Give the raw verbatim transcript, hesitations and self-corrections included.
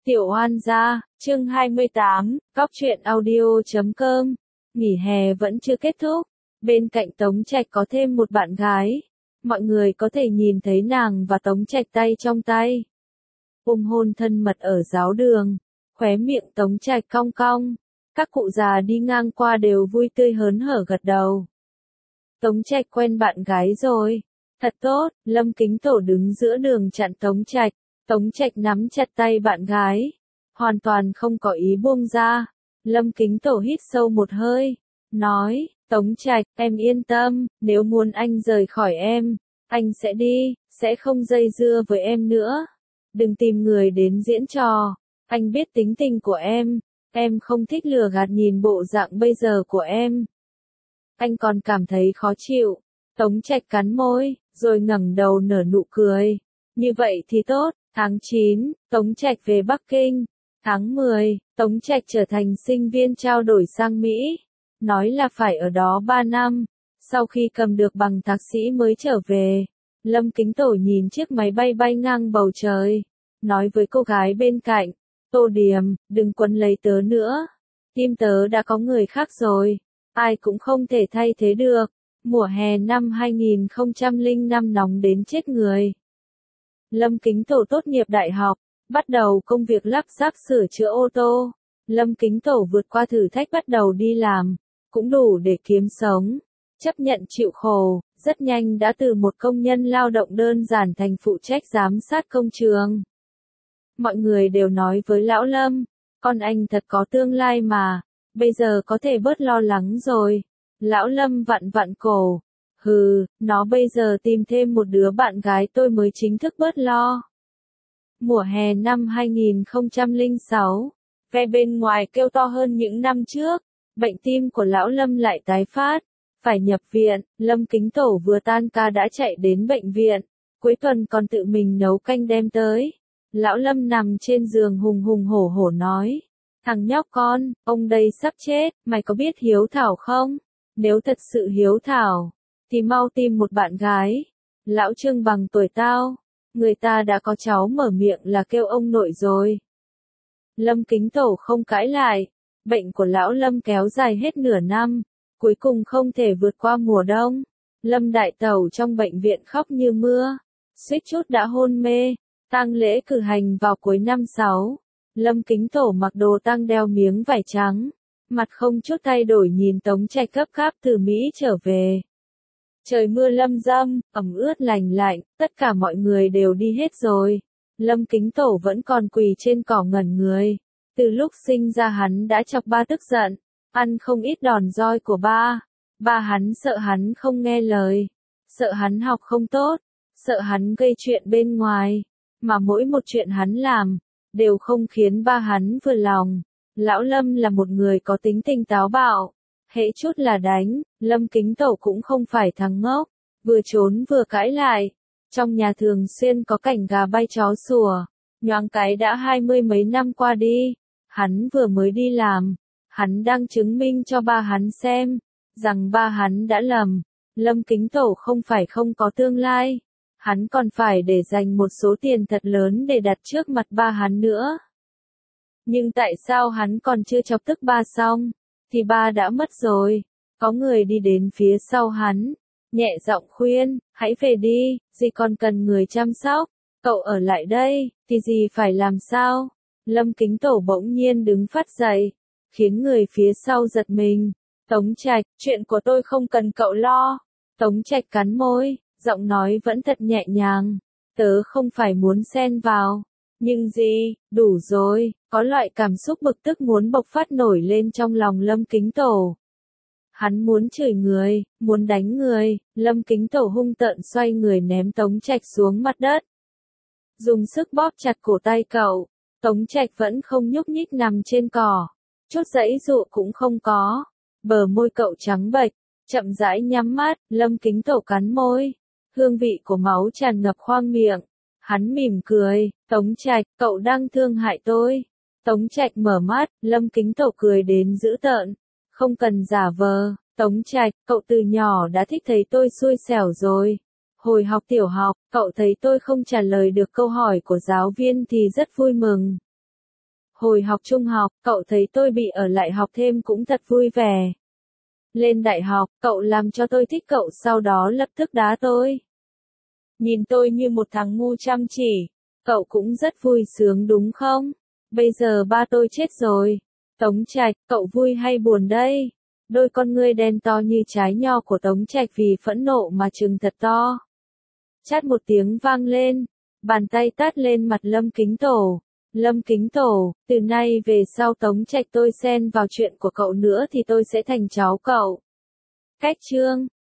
Tiểu Oan gia, chương hai mươi tám, cóc truyện audio chấm com. Nghỉ hè vẫn chưa kết thúc, bên cạnh Tống Trạch có thêm một bạn gái. Mọi người có thể nhìn thấy nàng và Tống Trạch tay trong tay. Ôm hôn thân mật ở giáo đường, khóe miệng Tống Trạch cong cong. Các cụ già đi ngang qua đều vui tươi hớn hở gật đầu. Tống Trạch quen bạn gái rồi. Thật tốt, Lâm Kính Tổ đứng giữa đường chặn Tống Trạch. Tống Trạch nắm chặt tay bạn gái, hoàn toàn không có ý buông ra. Lâm Kính Tổ hít sâu một hơi, nói, Tống Trạch, em yên tâm, nếu muốn anh rời khỏi em, anh sẽ đi, sẽ không dây dưa với em nữa. Đừng tìm người đến diễn trò, anh biết tính tình của em, em không thích lừa gạt nhìn bộ dạng bây giờ của em. Anh còn cảm thấy khó chịu. Tống Trạch cắn môi, rồi ngẩng đầu nở nụ cười. Như vậy thì tốt. Tháng chín, Tống Trạch về Bắc Kinh. Tháng mười, Tống Trạch trở thành sinh viên trao đổi sang Mỹ. Nói là phải ở đó ba năm. Sau khi cầm được bằng thạc sĩ mới trở về. Lâm Kính Tổ nhìn chiếc máy bay bay ngang bầu trời. Nói với cô gái bên cạnh. Tô Điềm, đừng quấn lấy tớ nữa. Tim tớ đã có người khác rồi. Ai cũng không thể thay thế được. Mùa hè năm hai nghìn không trăm lẻ năm nóng đến chết người. Lâm Kính Tổ tốt nghiệp đại học, bắt đầu công việc lắp ráp sửa chữa ô tô. Lâm Kính Tổ vượt qua thử thách bắt đầu đi làm, cũng đủ để kiếm sống. Chấp nhận chịu khổ, rất nhanh đã từ một công nhân lao động đơn giản thành phụ trách giám sát công trường. Mọi người đều nói với Lão Lâm, con anh thật có tương lai mà, bây giờ có thể bớt lo lắng rồi. Lão Lâm vặn vặn cổ. Hừ, nó bây giờ tìm thêm một đứa bạn gái tôi mới chính thức bớt lo. Mùa hè năm hai nghìn không trăm lẻ sáu, ve bên ngoài kêu to hơn những năm trước, bệnh tim của Lão Lâm lại tái phát, phải nhập viện. Lâm Kính Tổ vừa tan ca đã chạy đến bệnh viện, cuối tuần còn tự mình nấu canh đem tới. Lão Lâm nằm trên giường hùng hùng hổ hổ nói, thằng nhóc con, ông đây sắp chết, mày có biết hiếu thảo không? Nếu thật sự hiếu thảo, thì mau tìm một bạn gái. Lão Trương bằng tuổi tao, người ta đã có cháu mở miệng là kêu ông nội rồi. Lâm Kính Tổ không cãi lại, bệnh của Lão Lâm kéo dài hết nửa năm, cuối cùng không thể vượt qua mùa đông. Lâm Đại Tẩu trong bệnh viện khóc như mưa, suýt chút đã hôn mê. Tang lễ cử hành vào cuối năm sáu, Lâm Kính Tổ mặc đồ tang đeo miếng vải trắng, mặt không chút thay đổi nhìn Tống Trạch gấp gáp từ Mỹ trở về. Trời mưa lâm dâm, ẩm ướt lành lạnh, tất cả mọi người đều đi hết rồi. Lâm Kính Tổ vẫn còn quỳ trên cỏ ngẩn người. Từ lúc sinh ra hắn đã chọc ba tức giận, ăn không ít đòn roi của ba. Ba hắn sợ hắn không nghe lời, sợ hắn học không tốt, sợ hắn gây chuyện bên ngoài. Mà mỗi một chuyện hắn làm, đều không khiến ba hắn vừa lòng. Lão Lâm là một người có tính tình táo bạo. Hễ chút là đánh, Lâm Kính Tổ cũng không phải thằng ngốc, vừa trốn vừa cãi lại. Trong nhà thường xuyên có cảnh gà bay chó sủa, nhoáng cái đã hai mươi mấy năm qua đi. Hắn vừa mới đi làm, hắn đang chứng minh cho ba hắn xem, rằng ba hắn đã lầm. Lâm Kính Tổ không phải không có tương lai, hắn còn phải để dành một số tiền thật lớn để đặt trước mặt ba hắn nữa. Nhưng tại sao hắn còn chưa chọc tức ba xong, thì ba đã mất rồi. Có người đi đến phía sau hắn, nhẹ giọng khuyên, hãy về đi, dì còn cần người chăm sóc, cậu ở lại đây, thì dì phải làm sao? Lâm Kính Tổ bỗng nhiên đứng phát dậy, khiến người phía sau giật mình. Tống Trạch, chuyện của tôi không cần cậu lo. Tống Trạch cắn môi, giọng nói vẫn thật nhẹ nhàng, tớ không phải muốn xen vào. Nhưng gì, đủ rồi, có loại cảm xúc bực tức muốn bộc phát nổi lên trong lòng Lâm Kính Tổ. Hắn muốn chửi người, muốn đánh người. Lâm Kính Tổ hung tợn xoay người ném Tống Trạch xuống mặt đất. Dùng sức bóp chặt cổ tay cậu, Tống Trạch vẫn không nhúc nhích nằm trên cỏ. Chút giãy dụ cũng không có. Bờ môi cậu trắng bệch, chậm rãi nhắm mắt. Lâm Kính Tổ cắn môi, hương vị của máu tràn ngập khoang miệng. Hắn mỉm cười, Tống Trạch, cậu đang thương hại tôi. Tống Trạch mở mắt, Lâm Kính Tổ cười đến dữ tợn. Không cần giả vờ, Tống Trạch, cậu từ nhỏ đã thích thấy tôi xui xẻo rồi. Hồi học tiểu học, cậu thấy tôi không trả lời được câu hỏi của giáo viên thì rất vui mừng. Hồi học trung học, cậu thấy tôi bị ở lại học thêm cũng thật vui vẻ. Lên đại học, cậu làm cho tôi thích cậu sau đó lập tức đá tôi. Nhìn tôi như một thằng ngu chăm chỉ. Cậu cũng rất vui sướng đúng không? Bây giờ ba tôi chết rồi. Tống Trạch, cậu vui hay buồn đây? Đôi con ngươi đen to như trái nho của Tống Trạch vì phẫn nộ mà trừng thật to. Chát một tiếng vang lên. Bàn tay tát lên mặt Lâm Kính Tổ. Lâm Kính Tổ, từ nay về sau Tống Trạch tôi xen vào chuyện của cậu nữa thì tôi sẽ thành cháu cậu. Cách chương